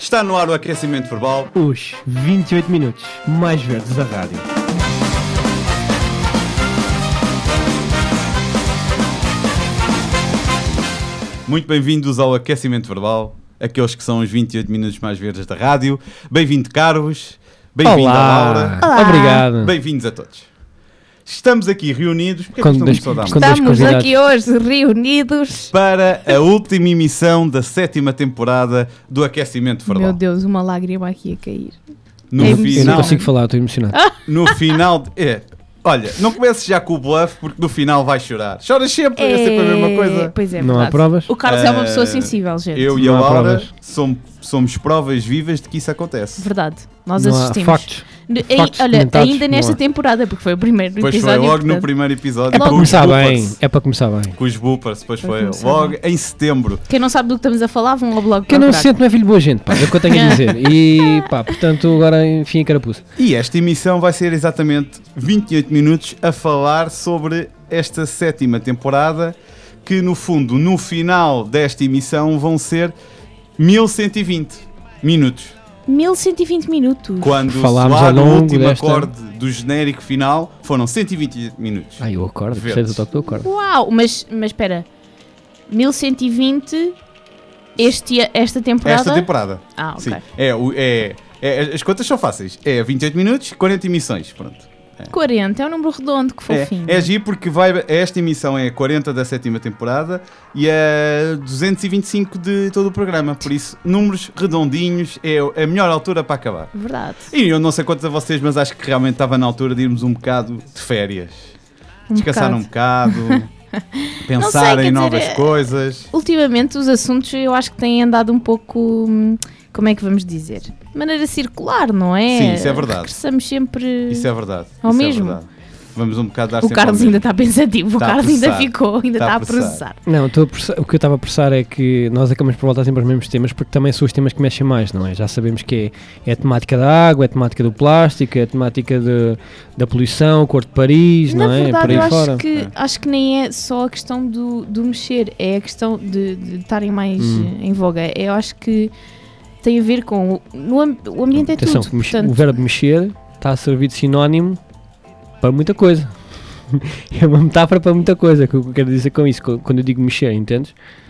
Está no ar o aquecimento verbal. Os 28 minutos mais verdes da rádio. Muito bem-vindos ao aquecimento verbal, aqueles que são os 28 minutos mais verdes da rádio. Bem-vindo, Carlos. Bem-vinda, Laura. Olá. Obrigado. Bem-vindos a todos. Estamos aqui reunidos. Estamos aqui hoje reunidos para a última emissão da 7ª temporada do aquecimento verbal. Meu Deus, uma lágrima aqui a cair. Eu não consigo falar, estou emocionado. No final... Olha, não comece já com o bluff, porque no final vai chorar. Choras sempre, é sempre a mesma coisa. Pois é, não há provas? O Carlos é uma pessoa sensível, gente. Eu e a Laura somos provas vivas de que isso acontece. Verdade, nós não assistimos. Há factos. Olha, ainda nesta temporada, porque foi o primeiro episódio. Pois foi logo no primeiro episódio. É para começar bem, é para começar bem. Com os bloopers, depois foi logo em setembro. Quem não sabe do que estamos a falar, vão ao blog. Quem não se sente não é filho de boa gente, pá, é o que eu tenho a dizer. E pá, portanto, agora enfim a carapuça. E esta emissão vai ser exatamente 28 minutos a falar sobre esta 7ª temporada, que no fundo, no final desta emissão, vão ser 1120 minutos. 1120 minutos. Quando falámos soar ao longo o último desta... acorde do genérico final, foram 120 minutos. Ai, eu acordo, percebes o toque do acorde. Uau, mas espera, 1120 esta temporada? Esta temporada. Ah, ok. Sim. As contas são fáceis. É 28 minutos, 40 emissões, pronto. 40, é um número redondo, que fofinho. É agir porque esta emissão é 40 da 7ª temporada e é 225 de todo o programa. Por isso, números redondinhos é a melhor altura para acabar. Verdade. E eu não sei quantos a vocês, mas acho que realmente estava na altura de irmos um bocado de férias. Descansar um bocado, pensar em novas coisas. Ultimamente os assuntos eu acho que têm andado um pouco... Como é que vamos dizer? De maneira circular, não é? Sim, isso é verdade. Regressamos sempre isso é verdade. ao isso mesmo. É verdade. Vamos um bocado dar o Carlos ainda está pensativo, o Carlos ainda ficou, ainda está a processar. Não, o que eu estava a processar é que nós acabamos por voltar sempre aos mesmos temas, porque também são os temas que mexem mais, não é? Já sabemos que é a temática da água, é a temática do plástico, é a temática da poluição, o Acordo de Paris, não é? Na verdade, por aí eu fora. Acho que nem é só a questão do mexer, é a questão de estarem mais em voga. Eu acho que tem a ver com o ambiente. Atenção, é tudo. O verbo mexer está a servir de sinónimo para muita coisa. É uma metáfora para muita coisa, que eu quero dizer com isso, quando eu digo mexer, entendes?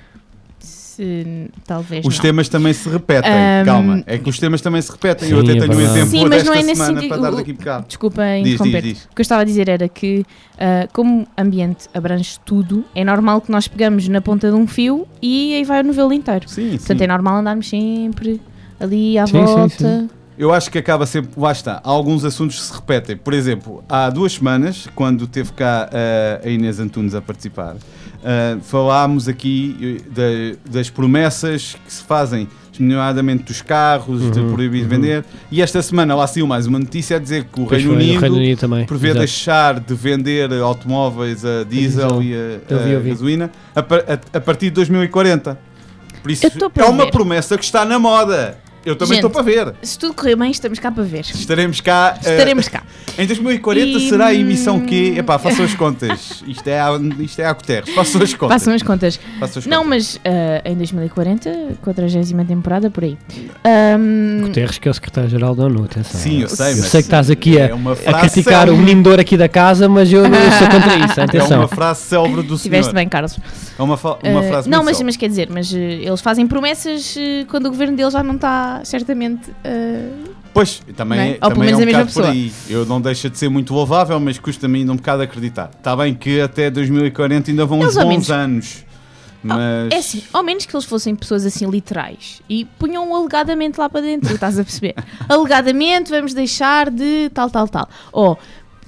Talvez os não. temas também se repetem, calma, é que os temas também se repetem. Sim, eu até tenho um exemplo sim, mas desta não é nesse semana sentido, para dar daqui a bocado. Desculpa interromper. Diz. O que eu estava a dizer era que, como ambiente abrange tudo, é normal que nós pegamos na ponta de um fio e aí vai o novelo inteiro. Sim, Portanto, é normal andarmos sempre ali à Sim. volta. Eu acho que acaba sempre, lá está, alguns assuntos se repetem. Por exemplo, há 2 semanas, quando teve cá a Inês Antunes a participar, falámos aqui das promessas que se fazem, nomeadamente dos carros, de proibir vender, e esta semana lá saiu mais uma notícia a dizer que o Reino Unido também, prevê deixar de vender automóveis a diesel e a gasolina a partir de 2040. Por isso é uma promessa que está na moda. Eu também estou para ver. Se tudo correr bem, estamos cá para ver. Estaremos cá. Em 2040 será a emissão que... Epá, façam as contas. Isto é a Guterres. Façam as contas. Não, mas em 2040, 40ª temporada, por aí. Guterres, que é o secretário-geral da ONU, atenção. Sim, eu sei. Eu sei que estás aqui a criticar célebre. o menino de ouro aqui da casa, mas eu sou contra isso, atenção. É uma frase célebre do senhor. Estiveste bem, Carlos. É uma frase não, muito mas quer dizer, eles fazem promessas quando o governo deles já não está certamente... Pois, também Ou pelo menos é um a mesma bocado pessoa. por aí. Eu não deixa de ser muito louvável, mas custa-me ainda um bocado acreditar. Está bem que até 2040 ainda vão uns bons anos. Mas... É assim, ao menos que eles fossem pessoas assim literais e punham alegadamente lá para dentro, estás a perceber? Alegadamente vamos deixar de tal. Ou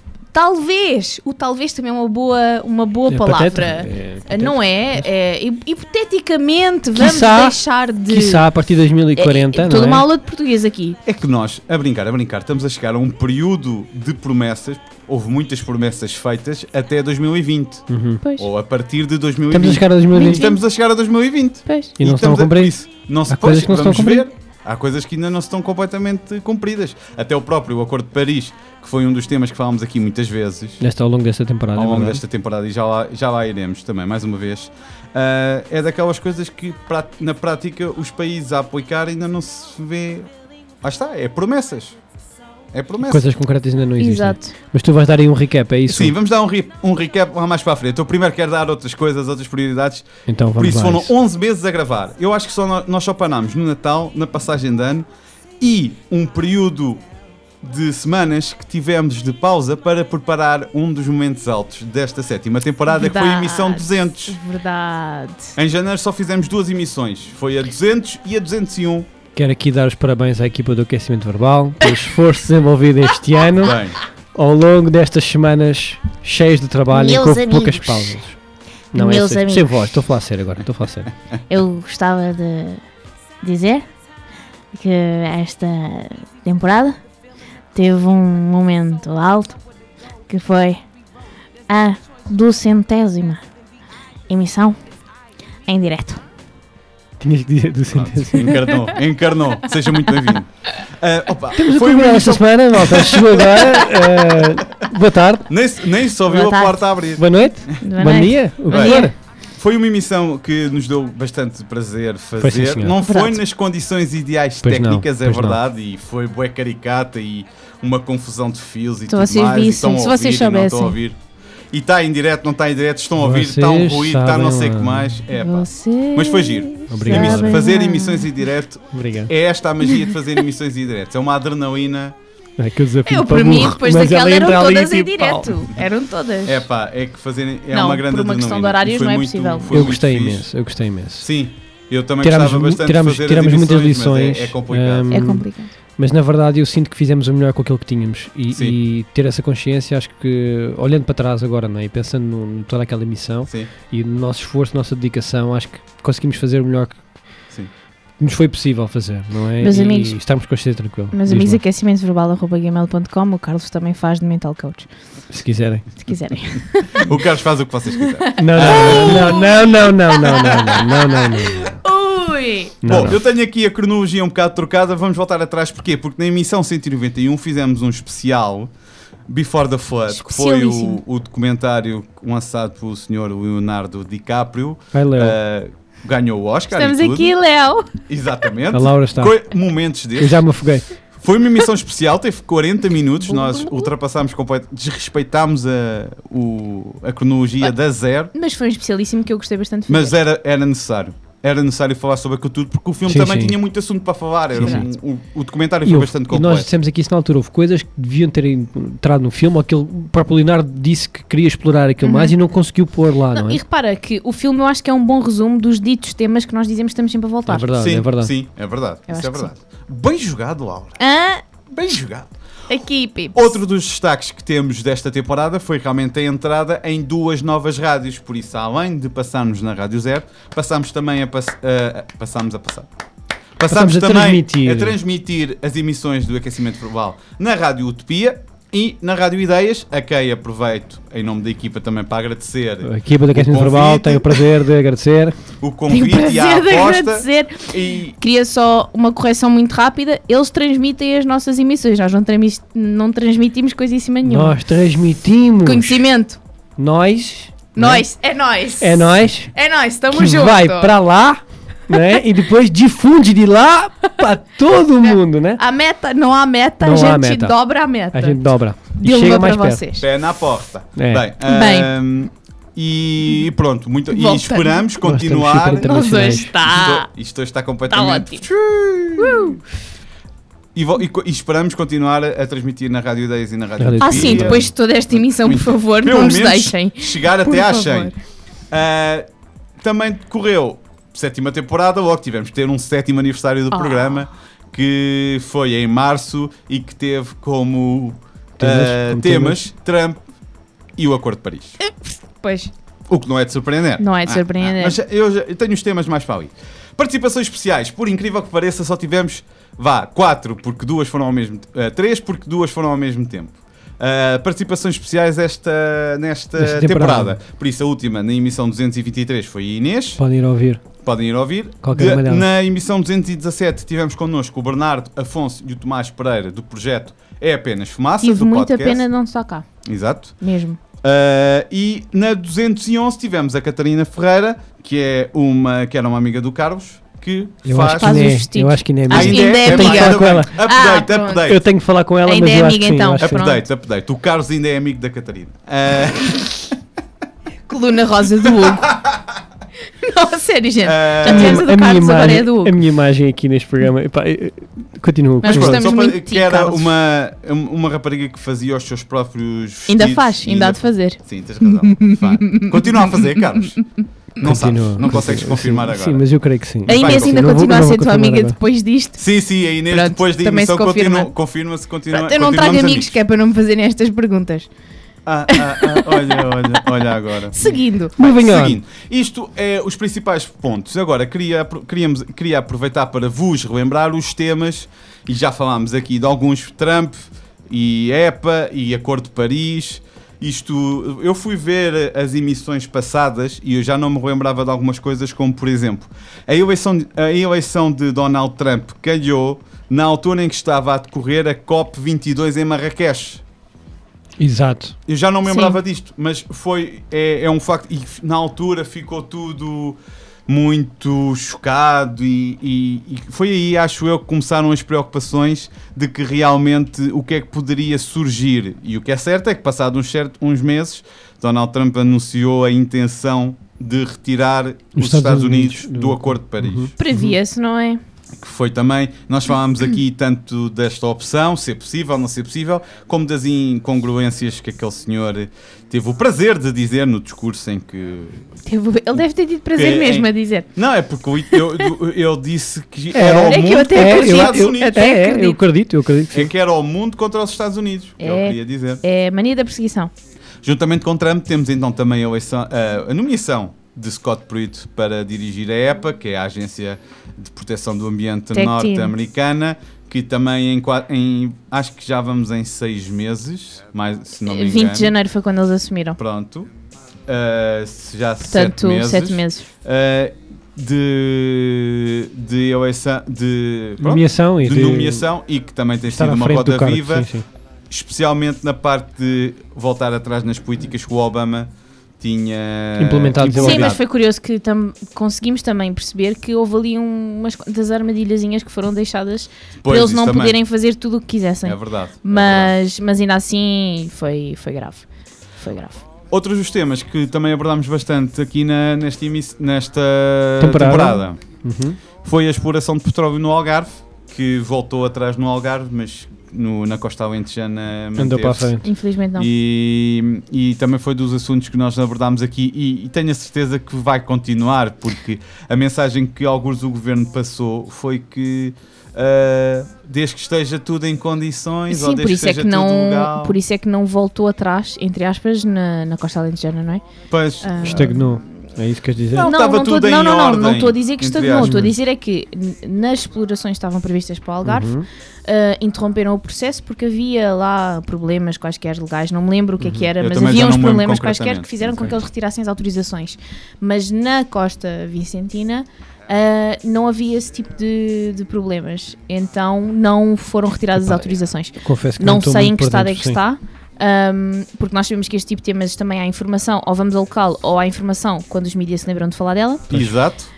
talvez, o talvez também é uma boa palavra, não é? Hipoteticamente vamos deixar de... Quiçá a partir de 2040, toda uma aula de português aqui. É que nós, a brincar, estamos a chegar a um período de promessas, houve muitas promessas feitas até 2020, ou a partir de 2020. Estamos a chegar a 2020. Estamos a chegar a 2020. Pois. E não estão a cumprir isso. Há coisas que não estão a cumprir. há coisas que ainda não estão completamente cumpridas. Até o próprio Acordo de Paris, que foi um dos temas que falámos aqui muitas vezes. Ao longo desta temporada. Ao longo desta temporada, e já lá iremos também, mais uma vez. É daquelas coisas que na prática os países a aplicar ainda não se vê. Lá está, é promessas. Coisas concretas ainda não existem. Exato. Mas tu vais dar aí um recap, é isso? Sim, vamos dar um recap lá mais para a frente. Eu primeiro quero dar outras coisas, outras prioridades. Então Por vamos isso lá. foram 11 meses a gravar. Eu acho que nós só parámos no Natal, na passagem de ano e um período de semanas que tivemos de pausa para preparar um dos momentos altos desta 7ª temporada, que foi a emissão 200. Verdade. Em janeiro só fizemos 2 emissões. Foi a 200 e a 201. Quero aqui dar os parabéns à equipa do Aquecimento Verbal pelo esforço desenvolvido este ano, Bem, ao longo destas semanas cheias de trabalho, em que Meus houve amigos. poucas pausas. Não Meus sem amigos. voz, estou a falar sério agora, Eu gostava de dizer que esta temporada teve um momento alto que foi a 200ª emissão em direto. Tinhas que dizer do sentença. encarnou. Seja muito bem-vindo. Temos o Foi uma convidado esta emissão. semana, malta, chegou agora. Boa tarde, Nem se ouviu Boa a tarde. porta a abrir. boa noite, Boa bom noite. dia, o que Bom for. dia. Foi uma emissão que nos deu bastante prazer fazer. sim, senhor. Não foi Verdade. nas condições ideais Pois não, técnicas, é pois não. verdade, e foi bué caricata e uma confusão de fios e Se tudo vocês mais. e vissem, estão a se vocês ouvir e não estão a soubessem. ouvir. E está em direto, não está em direto, estão a ouvir, está um Vocês ruído, está não sei o que sabem lá. mais. É, pá. Você Mas foi giro. Obrigado. sabe Fazer lá. emissões em direto Obrigado. é esta a magia de fazer emissões em direto. É uma adrenalina. É que o desafio Eu, para para mim, burro, depois mas daquela ela eram entra ali, todas em tipo, pau. direto. Eram todas. É pá, é que fazer é Não, uma grande por uma adrenalina. questão de horários E foi não é muito- possível. foi Eu muito gostei fixe. imenso. Sim, eu também Tiramos gostava bastante tiramos- de fazer tiramos as muitas emissões, mas lições, é complicado. É complicado. Mas na verdade eu sinto que fizemos o melhor com aquilo que tínhamos Sim. e ter essa consciência, acho que olhando para trás agora, não é? E pensando em toda aquela emissão Sim, e no nosso esforço, nossa dedicação, acho que conseguimos fazer o melhor que sim. nos foi possível fazer, não é? Meus e amigos- estarmos com a consciência tranquila. Meus Diz amigos, lá, aquecimentoverbal.gmail.com, o Carlos também faz de mental coach, se quiserem. se quiserem. O Carlos faz o que vocês quiserem. Não. Ui! Não, Bom, não. eu tenho aqui a cronologia um bocado trocada, vamos voltar atrás, porquê? Porque na emissão 191 fizemos um especial Before the Flood, que foi Especialíssimo. o documentário lançado pelo senhor Leonardo DiCaprio, Vai, Léo. ganhou o Oscar Estamos e tudo. aqui, Léo. Exatamente. A Laura está. Momentos Eu desses. já me afoguei. Foi uma emissão especial, teve 40 minutos, nós ultrapassámos desrespeitámos a cronologia da zero, Mas foi um especialíssimo que eu gostei bastante de mas fazer. era necessário. Era necessário falar sobre aquilo tudo, porque o filme Sim, também sim. tinha muito assunto para falar. Era Sim, o documentário E, foi houve- bastante e nós completo. dissemos aqui isso na altura, houve coisas que deviam ter entrado no filme, ou aquele o próprio Leonardo disse que queria explorar aquilo mais e não conseguiu pôr lá, não, Não, é? e repara que o filme eu acho que é um bom resumo dos ditos temas que nós dizemos que estamos sempre a voltar. É verdade, sim, é verdade. Sim, é verdade. Eu Isso acho é que verdade. Bem jogado, Laura. Ah, Bem jogado. aqui, Pips. Outro dos destaques que temos desta temporada foi realmente a entrada em 2 novas rádios. Por isso, além de passarmos na Rádio Zero, passámos também Passámos Passamos a também transmitir. a transmitir as emissões do Aquecimento Verbal na Rádio Utopia e na Rádio Ideias, a quem aproveito, em nome da equipa, também para agradecer A equipa da Aquecimento convite. Verbal tem o prazer de agradecer. o Tenho o convite e a prazer de aposta. agradecer. E Queria só uma correção muito rápida. Eles transmitem as nossas emissões. Nós não transmitimos coisíssima nenhuma. Nós transmitimos. Conhecimento. Nós. Nós. É nós. É nós. É nós. Estamos Que juntos. vai para lá, né? E depois difunde de lá para todo mundo, né? A meta, não há meta, Não a há gente meta. dobra a meta. A gente dobra. E Dilma chega para mais perto. vocês. pé na porta. É. Bem, e pronto, muito, e Voltando. esperamos estamos continuar. super internacionais. Nós hoje está. Isto hoje está completamente. ótimo. E esperamos continuar a transmitir na Rádio Ideias e na Rádio Rádio Ah, Utopia. sim, depois de toda esta emissão, por favor, Pelo não nos menos deixem. chegar Por até às favor. 100. Também decorreu 7ª temporada, logo tivemos que ter um 7º aniversário do Ah. programa, que foi em março e que teve como Como temas Trump e o Acordo de Paris. Pois, O que não é de surpreender. Não é de surpreender. Mas eu tenho os temas mais para ali. Participações especiais, por incrível que pareça, só tivemos 4, porque 2 foram ao mesmo 3, porque 2 foram ao mesmo tempo. Participações especiais nesta Nesta temporada. temporada. Por isso, a última, na emissão 223, foi a Inês. Podem ir ouvir. podem ir ouvir. Qualquer uma delas. Na emissão 217 tivemos connosco o Bernardo Afonso e o Tomás Pereira do projeto É Apenas Fumaça, Tive do muita podcast. pena de não estar cá, Exato. mesmo. E na 211 tivemos a Catarina Ferreira, que era uma amiga do Carlos, que Eu faz... acho que Faz ainda os é, vestidos. eu acho que ainda é Acho amiga. que ainda é Eu tenho que falar amiga. com ela. Update, pronto. update. Eu tenho que falar com ela, Ainda mas é eu acho amiga, que sim. então. eu acho que sim. Pronto. Update. O Carlos ainda é amigo da Catarina. Coluna rosa do Hugo. Não, sério, gente. Já A minha- tivemos a do Carlos, agora é do a Hugo. minha imagem aqui neste programa. Epá, continua. Nós continua. gostamos Só muito para, de ti, que era Carlos. uma rapariga que fazia os seus próprios vestidos. Ainda faz, ainda há de fazer. Sim, tens razão. Faz. Continua a fazer, Carlos. Não sabes, não consegues continua. confirmar Sim, agora. Sim, mas eu creio que sim. A Inês Vai, ainda não vou- continua a não vou ser tua confirmar amiga agora. depois disto. Sim, a Inês Pronto, depois da também se emissão confirma. confirma-se, continua. Pronto, eu não trago continuamos amigos, que é para não me fazerem estas perguntas. Olha agora. Seguindo. Moving on. Seguindo, isto é os principais pontos. Agora, queria aproveitar para vos relembrar os temas, e já falámos aqui de alguns, Trump e EPA e Acordo de Paris. Isto, eu fui ver as emissões passadas e eu já não me lembrava de algumas coisas, como por exemplo, a eleição de Donald Trump calhou na altura em que estava a decorrer a COP22 em Marrakech. Exato. Eu já não me lembrava disto, mas é um facto, e na altura ficou tudo muito chocado e foi aí, acho eu, que começaram as preocupações de que realmente o que é que poderia surgir. E o que é certo é que, passados uns meses, Donald Trump anunciou a intenção de retirar os Estados Unidos do Acordo de Paris. Previa-se, não é? Que foi também, nós falámos aqui tanto desta opção, ser possível, não ser possível, como das incongruência que aquele senhor teve o prazer de dizer no discurso em que... Ele deve ter tido prazer mesmo a dizer. Não, é porque ele disse que era o é que mundo eu até contra os acredito. Estados Unidos. Até acredito. eu acredito que É sim. que era o mundo contra os Estados Unidos, que ele queria dizer. É mania da perseguição. Juntamente com Trump temos então também a nomeação de Scott Pruitt para dirigir a EPA, que é a Agência de Proteção do Ambiente Tech norte-americana, que também acho que já vamos em 6 meses, mais, se não me engano. 20 de janeiro foi quando eles assumiram. Pronto. Já Portanto, 7 meses. De eleição, Nomeação e de nomeação, e que também tem estar sido à uma frente do roda cargo. viva, Sim, sim. especialmente na parte de voltar atrás nas políticas que o Obama tinha Implementado, Sim, desenvolvido. mas foi curioso que conseguimos também perceber que houve ali umas quantas armadilhazinhas que foram deixadas Pois, para eles isso não também. poderem fazer tudo o que quisessem. É verdade. Mas ainda assim foi grave. Foi grave. Outros dos temas que também abordámos bastante aqui nesta Temporada. temporada Uhum. foi a exploração de petróleo no Algarve, que voltou atrás no Algarve, mas na costa alentejana Andou para a manteve-se. frente. Infelizmente não. E também foi dos assuntos que nós abordámos aqui e tenho a certeza que vai continuar, porque a mensagem que alguns do governo passou foi que desde que esteja tudo em condições, ou Sim, desde por que isso, é esteja que tudo não, legal. por isso é que não voltou atrás, entre aspas, na costa alentejana, não é? Pois, Estagnou. É isso que queres dizer? Não, estava tudo em ordem, não estou a dizer que entre estagnou, estou a aspas. dizer é que nas explorações que estavam previstas para o Algarve, Uhum. interromperam o processo porque havia lá problemas quaisquer legais, não me lembro o que é que era, Eu mas também havia já uns não me lembro problemas quaisquer que concretamente. fizeram com Sim. que eles retirassem as autorizações. Mas na costa vicentina não havia esse tipo de problemas, então não foram retiradas as Epá, autorizações. Confesso que Não estou sei muito em que por estado é dentro, que sim. está, porque nós sabemos que este tipo de temas também há informação, ou vamos ao local, ou há informação quando os mídias se lembram de falar dela. exato.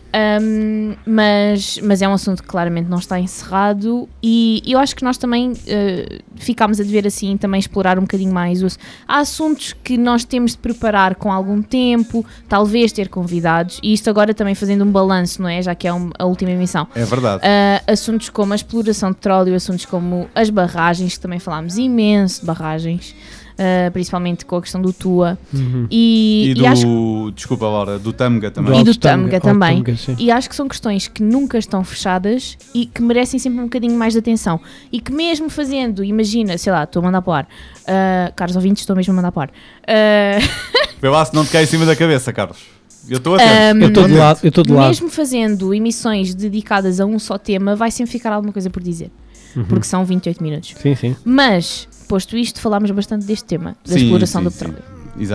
Mas é um assunto que claramente não está encerrado e eu acho que nós também ficámos a dever assim também explorar um bocadinho mais há assuntos que nós temos de preparar com algum tempo, talvez ter convidados, e isto agora também fazendo um balanço, não é? Já que é a última emissão. É verdade. Assuntos como a exploração de petróleo, assuntos como as barragens, que também falámos imenso de barragens, principalmente com a questão do Tua. Uhum. E e acho desculpa Laura, do Tâmega também. E Alto do Tâmega Alto também. Tâmega, sim. E acho que são questões que nunca estão fechadas e que merecem sempre um bocadinho mais de atenção. E que mesmo fazendo, imagina, sei lá, estou a mandar para o ar. Caros ouvintes, estou mesmo a mandar para o ar. Vê lá se não te cai em cima da cabeça, Carlos. Eu estou atento. Eu estou de lado. Eu estou de lado. Mesmo fazendo emissões dedicadas a um só tema, vai sempre ficar alguma coisa por dizer. Uhum. Porque são 28 minutos. Sim, sim. Mas, posto isto, falámos bastante deste tema, da Sim, exploração sim, do sim. petróleo. Exato.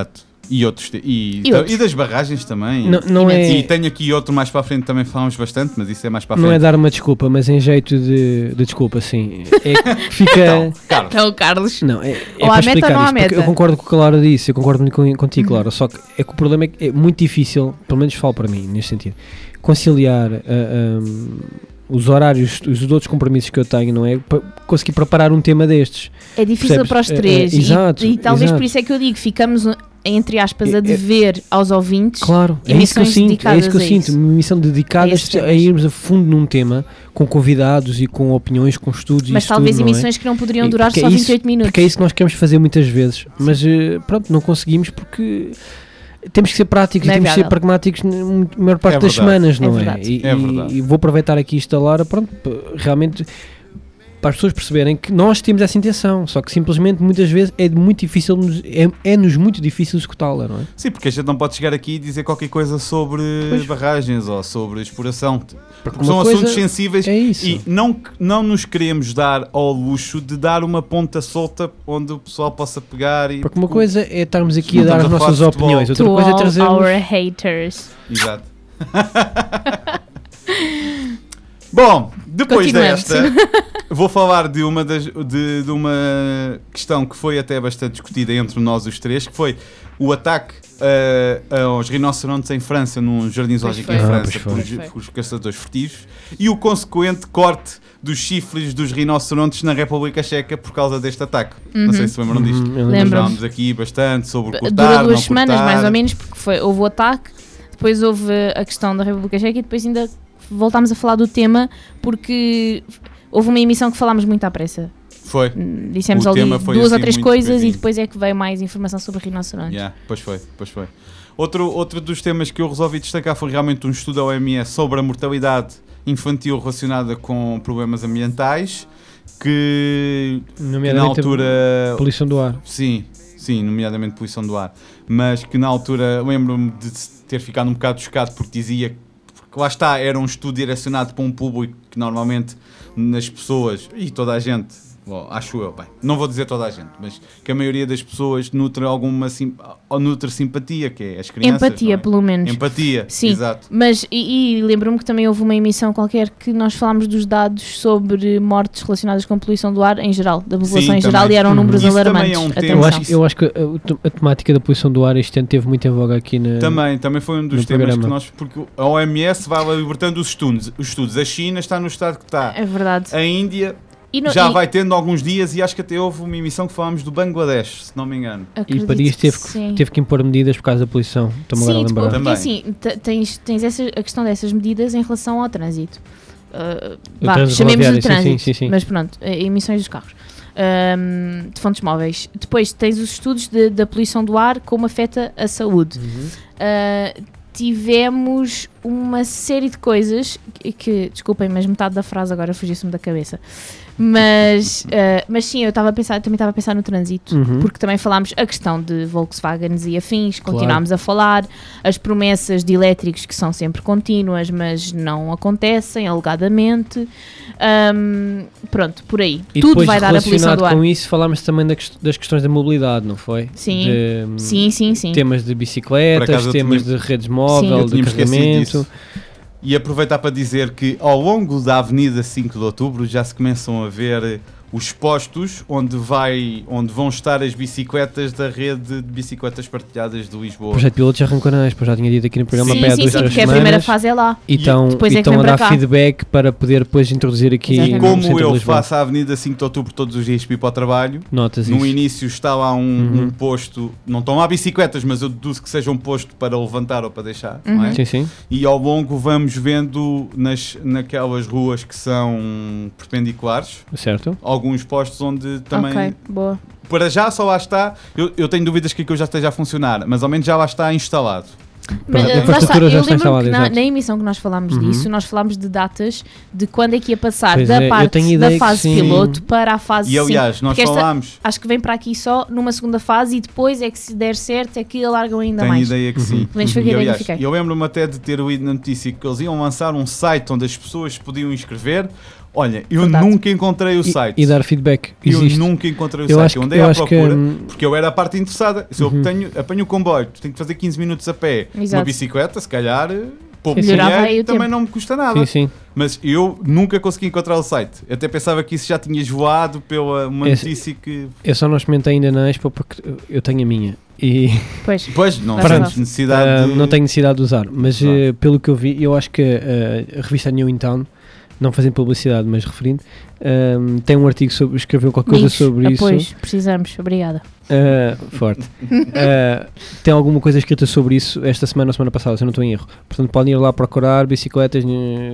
E outros e das barragens também. Não é, E tenho aqui outro mais para a frente, também falamos bastante, mas isso é mais para a frente. não é dar uma desculpa, mas em jeito de desculpa, sim. É que fica. Carlos. Então, Carlos. Não, é Ou para há meta ou explicar não há isto, porque meta. eu concordo com o que a Laura disse, eu concordo muito contigo, Laura, só que é que o problema é que é muito difícil, pelo menos falo para mim, neste sentido, conciliar os horários, os outros compromissos que eu tenho, não é? Para conseguir preparar um tema destes. É difícil Percebes? para os três. Exato, E talvez exato. por isso é que eu digo, ficamos, entre aspas, a dever aos ouvintes. Claro, é isso que eu Emissões sinto, dedicadas a isso. uma missão dedicada A esses a temas. irmos a fundo num tema, com convidados e com opiniões, com estudos Mas e isso talvez tudo, não é? emissões que não poderiam E durar porque só é isso- 28 minutos. Porque é isso que nós queremos fazer muitas vezes, mas pronto, não conseguimos porque temos que ser práticos Não e é temos que ser viável. pragmáticos na maior parte É das verdade. semanas, não É é? verdade. É verdade. E vou aproveitar aqui isto da Lara, pronto, realmente para as pessoas perceberem que nós temos essa intenção, só que simplesmente muitas vezes é muito difícil, é-nos muito difícil executá-la, não é? Sim, porque a gente não pode chegar aqui e dizer qualquer coisa sobre Pois. barragens ou sobre exploração. Porque uma são coisa assuntos sensíveis é isso. e não nos queremos dar ao luxo de dar uma ponta solta onde o pessoal possa pegar e... Porque uma coisa é estarmos aqui Não a dar as estamos a falar nossas de futebol. opiniões, outra To coisa é all trazermos... our haters. Exato. Bom, depois Continuamos. desta, vou falar de uma questão que foi até bastante discutida entre nós os três, que foi o ataque aos rinocerontes em França, num jardim zoológico foi. em Ah, França, pois foi. por os caçadores furtivos, e o consequente corte dos chifres dos rinocerontes na República Checa por causa deste ataque. Não sei se lembram disto. eu Lembro. Falámos aqui bastante sobre cortar, Durou 2 não semanas, cortar. mais ou menos, porque houve o ataque, depois houve a questão da República Checa e depois ainda voltámos a falar do tema porque houve uma emissão que falámos muito à pressa. Foi. Dissemos O ali tema foi 2 ou assim 3 muito coisas coisinho. e depois é que veio mais informação sobre rinocerontes. Yeah, pois foi. Outro dos temas que eu resolvi destacar foi realmente um estudo da OMS sobre a mortalidade infantil relacionada com problemas ambientais, que na Nomeadamente altura... a poluição do ar. Sim, nomeadamente poluição do ar, mas que na altura lembro-me de ter ficado um bocado chocado porque dizia, porque lá está, era um estudo direcionado para um público que normalmente nas pessoas, e toda a gente, bom, acho eu, bem, não vou dizer toda a gente, mas que a maioria das pessoas nutre alguma nutre simpatia, que é as crianças. Empatia, não é? pelo menos. Empatia, Sim. exato. Mas, e lembro-me que também houve uma emissão qualquer que nós falámos dos dados sobre mortes relacionadas com poluição do ar em geral, da população Sim, em geral, também. e eram números Isso também alarmantes. é um tema. Atenção. Eu acho que a temática da poluição do ar este ano teve muito em voga aqui na... Também foi um dos no temas programa. que nós, porque a OMS vai libertando os estudos. A China está no estado que está. É verdade. A Índia E no- já e- vai tendo alguns dias e acho que até houve uma emissão que falámos do Bangladesh, se não me engano. E acredito Paris que sim. teve que impor medidas por causa da poluição. Estou-me agora a Sim, lembrar. porque Também. assim, tens a questão dessas medidas em relação ao trânsito. O Vá, trânsito chamemos de rodoviário, sim, trânsito, sim, sim. mas pronto, emissões dos carros, de fontes móveis. Depois tens os estudos da poluição do ar, como afeta a saúde. Tivemos uma série de coisas que desculpem, mas metade da frase agora fugiu-se-me da cabeça. Mas sim, eu também estava a pensar no trânsito, Uhum. porque também falámos a questão de Volkswagens e afins, Claro. continuámos a falar, as promessas de elétricos que são sempre contínuas, mas não acontecem, alegadamente. Pronto, por aí. E Tudo depois, vai dar a poluição relacionado do ar. com isso, falámos também das questões da mobilidade, não foi? Sim. De, Sim. temas de Por bicicletas, acaso eu temas tinha- de redes Sim. móveis, Eu de tinha-me esquecido carregamento. disso. E aproveitar para dizer que ao longo da Avenida 5 de Outubro já se começam a ver os postos onde vão estar as bicicletas da rede de bicicletas partilhadas de O Lisboa. projeto piloto já arrancou na Expo, já tinha dito aqui no programa Sim, há Sim, duas, três porque a semanas. primeira fase é lá. E estão depois é que a vem para dar cá. feedback para poder depois introduzir aqui Exatamente. E no como centro de eu Lisboa. faço a Avenida 5 de Outubro todos os dias para ir para o trabalho, Notas no isso. início está lá Uhum. um posto, não estão lá bicicletas, mas eu deduzo que seja um posto para levantar ou para deixar, não Uhum. é? Sim, sim. E ao longo vamos vendo naquelas ruas que são perpendiculares, Certo. alguns postos onde também, Ok, boa. para já só lá está, eu tenho dúvidas que aquilo já esteja a funcionar, mas ao menos já lá está instalado. Mas, Pronto, a lá está, infraestrutura já eu está lembro-me instalada, que exato. na emissão que nós falámos disso, nós falámos de datas de quando é que ia passar Pois da é, eu parte tenho da ideia que fase sim. piloto para a fase E aliás, 5. nós Porque esta, falámos, acho que vem para aqui só numa segunda fase e depois é que se der certo é que alargam ainda tenho mais. ideia que sim. Mas foi a E, ideia que eu aliás, fiquei. eu lembro-me até de ter ouído na notícia que eles iam lançar um site onde as pessoas podiam inscrever. Olha, eu Verdade. nunca encontrei o site. E dar feedback. Eu Existe. nunca encontrei o Eu site. acho Eu que- andei eu à acho que, procura, porque eu era a parte interessada. Se eu Uhum. apanho o comboio, tenho que fazer 15 minutos a pé, Exato. uma bicicleta, se calhar, pouco Sim, sim. Melhorava aí dinheiro, o também tempo. não me custa nada. Sim, sim. Mas eu nunca consegui encontrar o site. Eu até pensava que isso já tinha esvoado pela uma Esse- notícia que... Eu só não experimentei ainda na Expo porque eu tenho a minha. E Pois. Pois, não Pronto. tens necessidade de... não tenho necessidade de usar. Mas Claro. pelo que eu vi, eu acho que a revista New in Town, não fazendo publicidade, mas referindo, tem um artigo sobre, escreveu qualquer coisa Amigos, sobre isso. apoios, precisamos. Obrigada. Forte. Tem alguma coisa escrita sobre isso esta semana ou semana passada, se eu não estou em erro. Portanto, podem ir lá procurar bicicletas,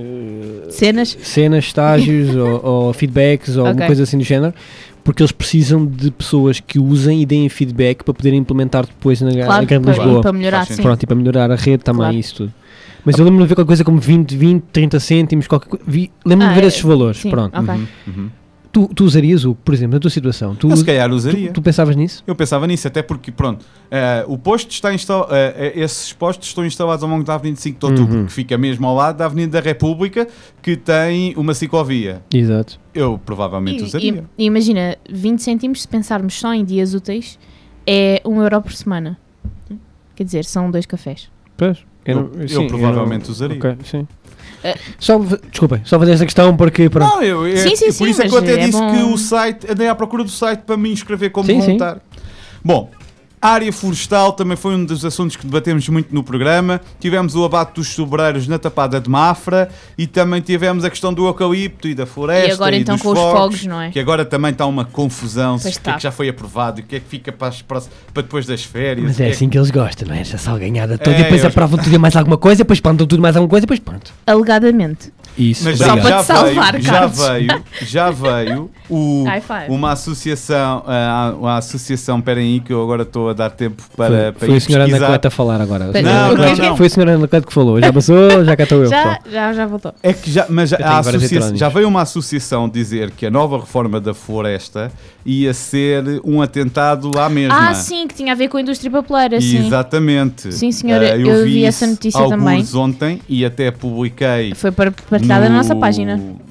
Cenas. cenas, estágios ou feedbacks ou alguma Ok. coisa assim do género, porque eles precisam de pessoas que usem e deem feedback para poderem implementar depois na Claro, Grande para, Lisboa. para melhorar, Faz sim. sentido. Pronto, e para melhorar a rede também, Claro. isso tudo. Mas eu lembro-me de ver qualquer coisa como 20, 30 cêntimos, qualquer coisa. Lembro-me de ver é, esses valores. sim, Pronto. ok. Uhum. Tu usarias, Hugo, por exemplo, na tua situação? Eu se calhar usaria. Tu pensavas nisso? Eu pensava nisso, até porque, pronto, o posto está esses postos estão instalados ao longo da Avenida 5 de Outubro, Uhum. que fica mesmo ao lado da Avenida da República, que tem uma ciclovia. Exato. Eu provavelmente usaria. E imagina, 20 cêntimos, se pensarmos só em dias úteis, é 1 euro por semana. Quer dizer, são 2 cafés. Pois. Eu provavelmente usaria. Ok, sim. Eh, Desculpem, só fazer esta questão porque pronto. Não, Sim, sim, por sim, isso é que eu mas até é disse bom. que o site, andei à procura do site para me inscrever como Sim, sim. voluntário. Bom, a área florestal também foi um dos assuntos que debatemos muito no programa. Tivemos o abate dos sobreiros na Tapada de Mafra e também tivemos a questão do eucalipto e da floresta E agora então dos com os fogos, não é? que agora também está uma confusão, Pois se o que é está. que já foi aprovado e o que é que fica para depois das férias. Mas o que é que- assim que eles gostam, não é? Essa salganhada toda. É, E depois eu- aprovam tudo e mais alguma coisa, depois plantam tudo e mais alguma coisa, depois pronto. Alegadamente. Isso. Mas Só já, para te salvar, Carlos. já veio High five. uma associação, a associação, esperem aí que eu agora estou a dar tempo para Foi ir a senhora Ana pesquisar. Coleta a falar agora. Não, não. Foi a senhora Ana Coleta que falou. Já passou, já cá estou eu. pessoal. Já voltou. É que já, mas Eu tenho a várias associação, heterónimos. já veio uma associação dizer que a nova reforma da floresta ia ser um atentado à mesma. Ah, sim, que tinha a ver com a indústria papeleira, sim. Exatamente. Sim, senhora, eu vi essa isso notícia alguns também. ontem e até publiquei Foi partilhada na nossa página.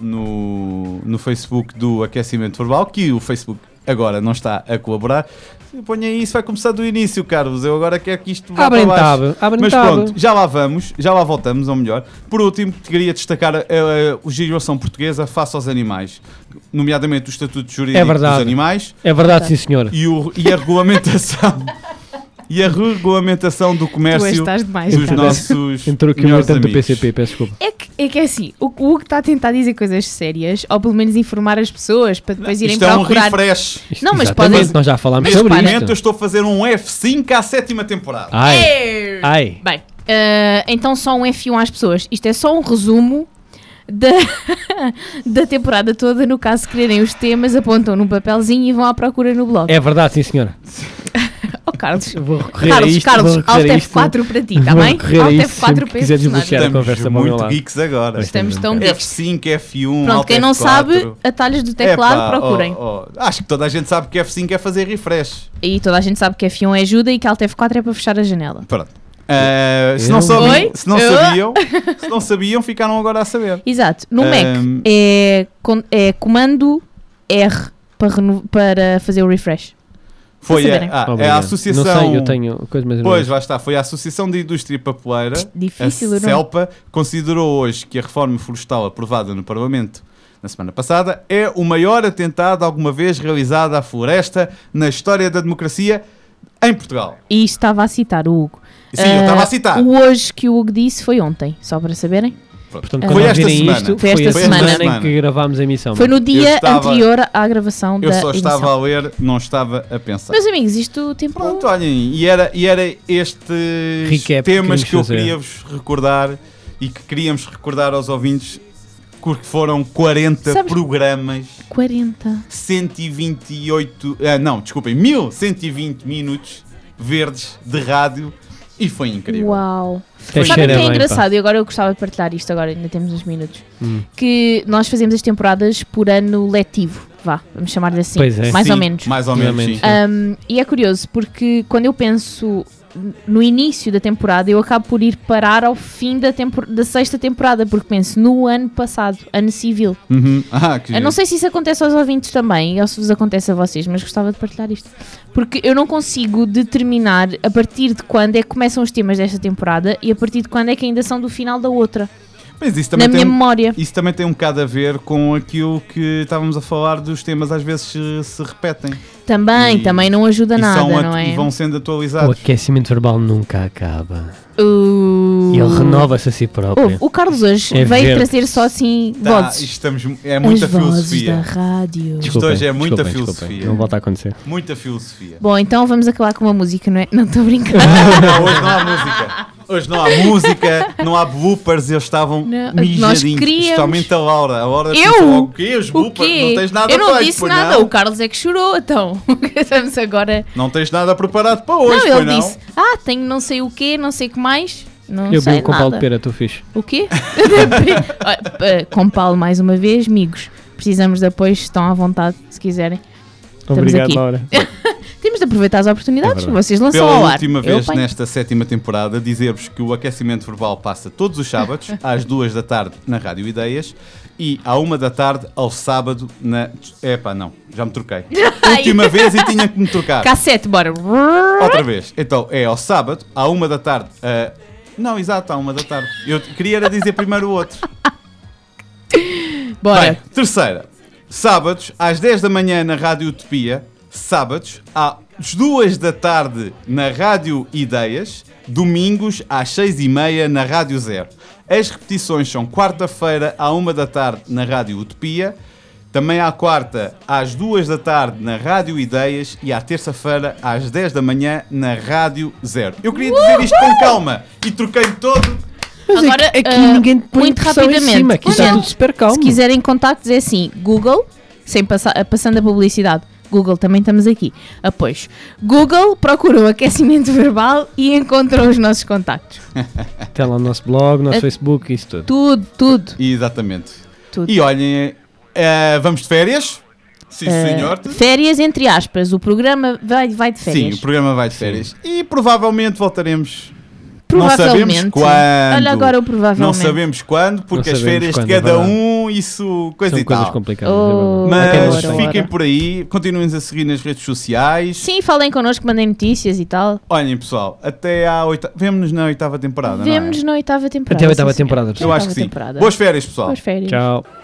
no Facebook do Aquecimento Verbal, que o Facebook agora não está a colaborar. Põe aí, isso vai começar do início, Carlos. Eu agora quero que isto vá Abrem para baixo. tab, abrem Mas tab. pronto, já lá voltamos, ou melhor. Por último, queria destacar a legislação portuguesa face aos animais, nomeadamente o Estatuto Jurídico É verdade. dos Animais É verdade, sim senhor. e a regulamentação e a regulamentação do Tu comércio estás demais, dos Carlos. nossos Entrou aqui o melhores militante do amigos. PCP, peço desculpa. É que é assim, o Hugo está a tentar dizer coisas sérias, ou pelo menos informar as pessoas, para depois irem Isto é um procurar. refresh. Não, mas Exatamente, podem- nós já falámos Neste sobre momento eu isto. estou a fazer um F5 à 7ª temporada. É. Ai. Bem, então só um F1 às pessoas. Isto é só um resumo da, da temporada toda. No caso, se quererem os temas, apontam num papelzinho e vão à procura no blog. É verdade, sim senhora. Oh, Carlos. Eu vou recorrer a isto. Carlos, vou recorrer Alt a isto. F4 para ti, está Vou bem? recorrer a Alt isto F4 sempre que para quiser esse desbloquear personagem. a conversa para o meu muito lado. geeks agora. Estamos tão geeks. F5, F1, Pronto, Alt quem não F4. sabe, atalhos do teclado, procurem. Acho que toda a gente sabe que F5 é fazer refresh. E toda a gente sabe que F1 é ajuda e que Alt F4 é para fechar a janela. Pronto. Se Eu- não sabiam, Oi? se não sabiam, ficaram agora a saber. Exato. No Mac é comando R para fazer o refresh. Foi saberem. é Obrigado. a associação. Não sei, eu tenho coisa mais ou Pois, menos. lá está. Foi a Associação de Indústria Papeleira. Difícil, A não? CELPA considerou hoje que a reforma florestal aprovada no Parlamento na semana passada é o maior atentado alguma vez realizado à floresta na história da democracia em Portugal. E isto estava a citar o Hugo. Sim, eu estava a citar. O hoje que o Hugo disse foi ontem, só para saberem. Portanto, Foi quando esta ouvirem semana. isto, Foi esta a semana. em que gravámos a emissão. Foi no dia estava- anterior à gravação Eu da só emissão. estava a ler, não estava a pensar. Meus amigos, isto tempo... Pronto, olhem, e era estes Recap temas que que eu queríamos fazer. queria-vos recordar e que queríamos recordar aos ouvintes, porque foram 40 Sabes- programas, 40. 1120 minutos verdes de rádio E foi incrível. Uau! Até Sabe o que cheira é bem, pá. engraçado? E agora eu gostava de partilhar isto, agora ainda temos uns minutos. Que nós fazemos as temporadas por ano letivo. Vá, vamos chamar-lhe assim. Pois é. Mais Sim, ou menos. Mais ou menos, Mais ou sim. menos. E é curioso porque quando eu penso no início da temporada, eu acabo por ir parar ao fim da sexta temporada, porque penso no ano passado, ano civil. Uhum. Que Eu não sei se isso acontece aos ouvintes também, ou se vos acontece a vocês, mas gostava de partilhar isto. Porque eu não consigo determinar a partir de quando é que começam os temas desta temporada e a partir de quando é que ainda são do final da outra. Mas isso Na também minha tem, memória. isso também tem um bocado a ver com aquilo que estávamos a falar dos temas às vezes se repetem. Também não ajuda nada, não é? E vão sendo O atualizados. aquecimento verbal nunca acaba. Uh. E ele renova-se a si próprio. O Carlos hoje É veio verde. trazer só assim vozes. É muita As vozes filosofia. da rádio. Desculpem, hoje é muita desculpem, filosofia. Não volta a acontecer. Muita filosofia. Bom, então vamos acabar com uma música, não é? Não estou a brincar. Não, hoje não há música. Hoje não há música, não há bloopers, eles estavam Não, mijadinhos. nós queríamos- Especialmente a Laura. A Laura Eu? pensou logo, o quê? Os O bloopers? quê? Não tens nada Eu não feito, disse pois nada, não? o Carlos é que chorou, então. Estamos agora. Não tens nada preparado para hoje, Não, pois ele não? disse: tenho não sei o quê, não sei o que mais. Não Eu sei vi com nada. Paulo de Pera, tu fixe. O quê? Com Paulo mais uma vez, amigos. Precisamos de apoio, estão à vontade, se quiserem. Obrigado, aqui. Laura. Temos de aproveitar as oportunidades. É verdade. Vocês lançam Pela ao ar. última Eu vez apanho. nesta 7ª temporada, dizer-vos que o aquecimento verbal passa todos os sábados, às 2 da tarde, na Rádio Ideias, e à 1 da tarde, ao sábado, na... Epá, não, já me troquei. Última vez e tinha que me trocar. Cassete, bora. Outra vez. Então, é ao sábado, à 1 da tarde. Não, exato, à 1 da tarde. Eu queria era dizer primeiro o outro. Bora. Bem, terceira. Sábados, às 10 da manhã na Rádio Utopia. Sábados, às 2 da tarde na Rádio Ideias. Domingos, às 6h30 na Rádio Zero. As repetições são quarta-feira, à 1 da tarde na Rádio Utopia. Também à quarta, às 2 da tarde na Rádio Ideias. E à terça-feira, às 10 da manhã na Rádio Zero. Eu queria dizer isto com calma e troquei-me todo. Mas Agora, aqui ninguém põe muito pressão em rapidamente. cima, aqui está Gente, tudo super calmo. Se quiserem contactos, é assim: Google, passando a publicidade. Google, também estamos aqui. Apoios. Google, procuram aquecimento verbal e encontram os nossos contactos. Tem lá o nosso blog, o nosso Facebook, isso tudo. Tudo. Exatamente. Tudo. E olhem, vamos de férias? Sim, senhor. Férias, entre aspas. O programa vai de férias. Sim, o programa vai de férias. E provavelmente voltaremos. Provavelmente. Não sabemos quando. Olha agora o provavelmente. Não sabemos quando, porque Não as sabemos férias quando, de é cada verdade. um, isso, coisa São e coisas tal. complicadas. Oh. É verdade. Mas Ora, fiquem ora. por aí, continuem a seguir nas redes sociais. Sim, falem connosco, mandem notícias e tal. Olhem, pessoal, até à 8ª. Vemo-nos na 8ª temporada. Vemo-nos na 8ª temporada. Até a 8ª sim, senhor. temporada, Eu acho que Oitava sim. temporada. Boas férias, pessoal. Boas férias. Tchau.